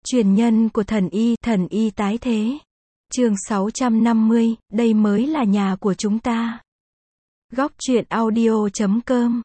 Truyền nhân của thần y tái thế. Chương 650, đây mới là nhà của chúng ta. Góc truyện audio.com.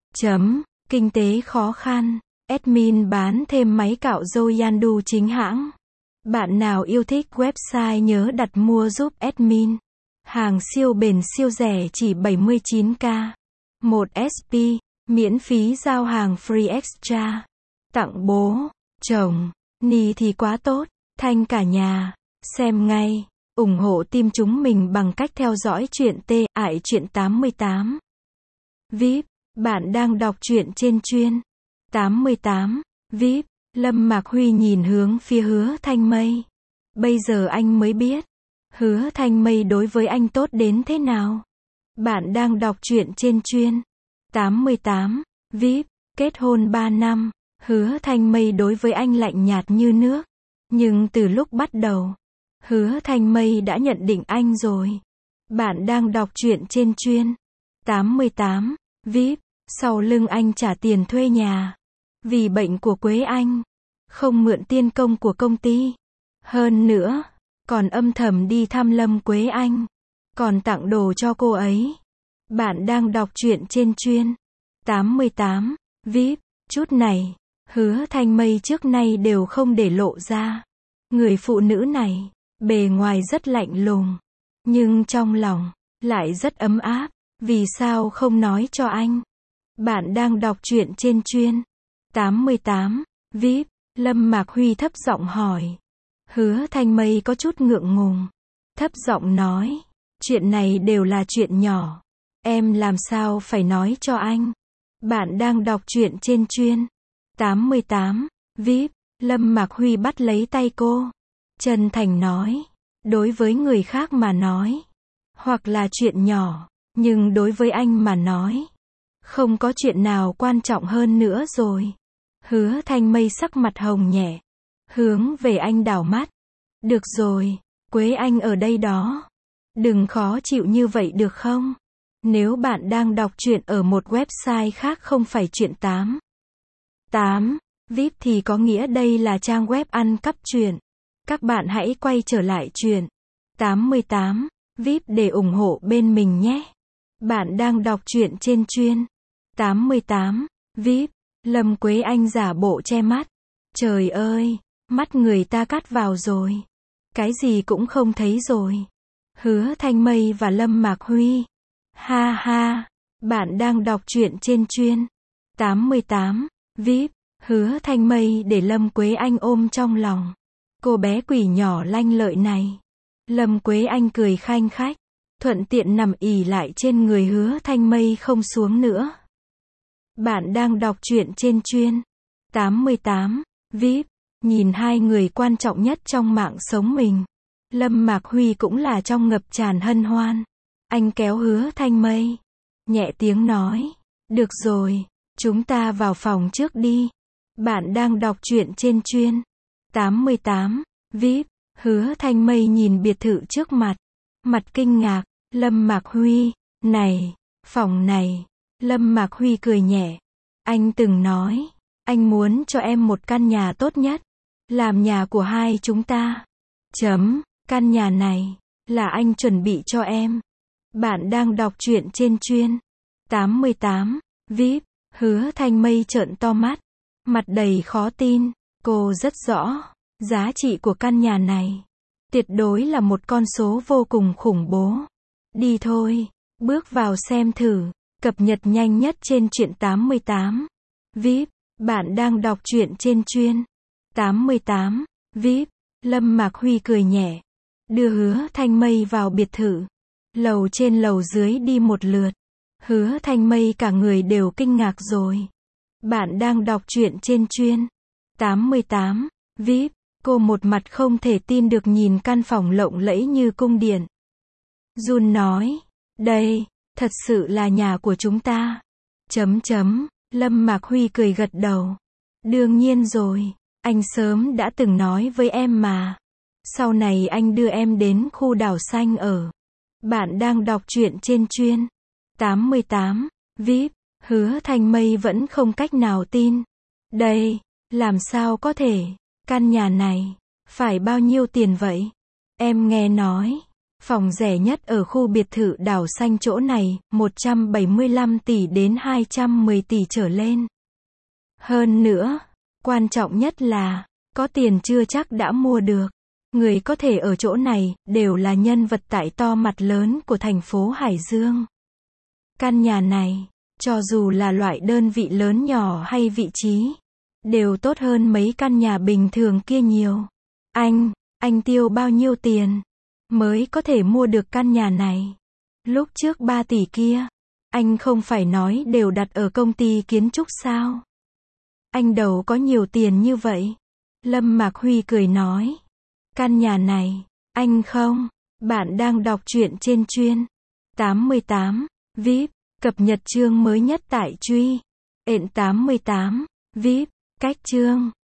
Kinh tế khó khăn. Admin bán thêm máy cạo râu Yandu chính hãng. Bạn nào yêu thích website nhớ đặt mua giúp admin. Hàng siêu bền siêu rẻ chỉ 79k. 1 SP, miễn phí giao hàng free extra. Tặng bố, chồng, ni thì quá tốt, thanh cả nhà. Xem ngay, ủng hộ team chúng mình bằng cách theo dõi truyện ải truyện 88. VIP, bạn đang đọc truyện trên chuyên 88. VIP, Lâm Mạc Huy nhìn hướng phía Hứa Thanh Mây. Bây giờ anh mới biết, Hứa Thanh Mây đối với anh tốt đến thế nào. Bạn đang đọc truyện trên chuyên 88. VIP, kết hôn 3 năm, Hứa Thanh Mây đối với anh lạnh nhạt như nước. Nhưng từ lúc bắt đầu, Hứa Thanh Mây đã nhận định anh rồi. Bạn đang đọc truyện trên chuyên 88. VIP, sau lưng anh trả tiền thuê nhà. Vì bệnh của Quế Anh, không mượn tiền công của công ty. Hơn nữa, còn âm thầm đi thăm Lâm Quế Anh. Còn tặng đồ cho cô ấy. Bạn đang đọc truyện trên chuyên 88. VIP, chút này, Hứa Thanh Mây trước nay đều không để lộ ra. Người phụ nữ này, bề ngoài rất lạnh lùng, nhưng trong lòng, lại rất ấm áp. Vì sao không nói cho anh? Bạn đang đọc truyện trên chuyên 88. VIP, Lâm Mạc Huy thấp giọng hỏi. Hứa Thanh Mây có chút ngượng ngùng. Thấp giọng nói, chuyện này đều là chuyện nhỏ. Em làm sao phải nói cho anh? Bạn đang đọc truyện trên chuyên 88. VIP, Lâm Mạc Huy bắt lấy tay cô. Chân thành nói, đối với người khác mà nói, hoặc là chuyện nhỏ, nhưng đối với anh mà nói, không có chuyện nào quan trọng hơn nữa rồi. Hứa Thanh Mây sắc mặt hồng nhẹ, hướng về anh đảo mắt. Được rồi, Quế Anh ở đây đó. Đừng khó chịu như vậy được không? Nếu bạn đang đọc truyện ở một website khác không phải truyện 88 VIP thì có nghĩa đây là trang web ăn cắp truyện. Các bạn hãy quay trở lại truyện 88 VIP để ủng hộ bên mình nhé. Bạn đang đọc truyện trên chuyên 88 VIP, Lâm Quế Anh giả bộ che mắt. Trời ơi, mắt người ta cắt vào rồi. Cái gì cũng không thấy rồi. Hứa Thanh Mây và Lâm Mạc Huy. Ha ha, bạn đang đọc truyện trên chuyên 88 VIP, Hứa Thanh Mây để Lâm Quế Anh ôm trong lòng. Cô bé quỷ nhỏ lanh lợi này. Lâm Quế Anh cười khanh khách, thuận tiện nằm ì lại trên người Hứa Thanh Mây không xuống nữa. Bạn đang đọc truyện trên chuyên 88 VIP, nhìn hai người quan trọng nhất trong mạng sống mình. Lâm Mạc Huy cũng là trong ngập tràn hân hoan. Anh kéo Hứa Thanh Mây, nhẹ tiếng nói, được rồi, chúng ta vào phòng trước đi. Bạn đang đọc truyện trên chuyên 88 VIP, Hứa Thanh Mây nhìn biệt thự trước mặt, mặt kinh ngạc. Lâm Mạc Huy, này, phòng này. Lâm Mạc Huy cười nhẹ. Anh từng nói, anh muốn cho em một căn nhà tốt nhất, làm nhà của hai chúng ta. Căn nhà này, là anh chuẩn bị cho em. Bạn đang đọc truyện trên chuyên 88 VIP, Hứa Thanh Mây trợn to mắt, mặt đầy khó tin. Cô rất rõ, giá trị của căn nhà này, tuyệt đối là một con số vô cùng khủng bố. Đi thôi, bước vào xem thử, cập nhật nhanh nhất trên truyện 88 VIP, bạn đang đọc truyện trên chuyên 88 VIP, Lâm Mạc Huy cười nhẹ, đưa Hứa Thanh Mây vào biệt thự. Lầu trên lầu dưới đi một lượt. Hứa Thanh Mây cả người đều kinh ngạc rồi. Bạn đang đọc truyện trên chuyên 88 VIP, cô một mặt không thể tin được nhìn căn phòng lộng lẫy như cung điện. Jun nói, đây, thật sự là nhà của chúng ta. Lâm Mạc Huy cười gật đầu. Đương nhiên rồi, anh sớm đã từng nói với em mà. Sau này anh đưa em đến khu đảo xanh ở. Bạn đang đọc truyện trên chuyên 88 VIP, Hứa Thanh Mây vẫn không cách nào tin. Đây, làm sao có thể, Căn nhà này, phải bao nhiêu tiền vậy? Em nghe nói, phòng rẻ nhất ở khu biệt thự đảo xanh chỗ này, 175 tỷ đến 210 tỷ trở lên. Hơn nữa, quan trọng nhất là, có tiền chưa chắc đã mua được. Người có thể ở chỗ này, đều là nhân vật tại to mặt lớn của thành phố Hải Dương. Căn nhà này, cho dù là loại đơn vị lớn nhỏ hay vị trí, đều tốt hơn mấy căn nhà bình thường kia nhiều. Anh tiêu bao nhiêu tiền mới có thể mua được căn nhà này? Lúc trước 3 tỷ kia, anh không phải nói đều đặt ở công ty kiến trúc sao? Anh đâu có nhiều tiền như vậy. Lâm Mạc Huy cười nói. Căn nhà này, anh không. Bạn đang đọc truyện trên chuyên 88 VIP, cập nhật chương mới nhất tại truy. Ện 88 VIP, cách chương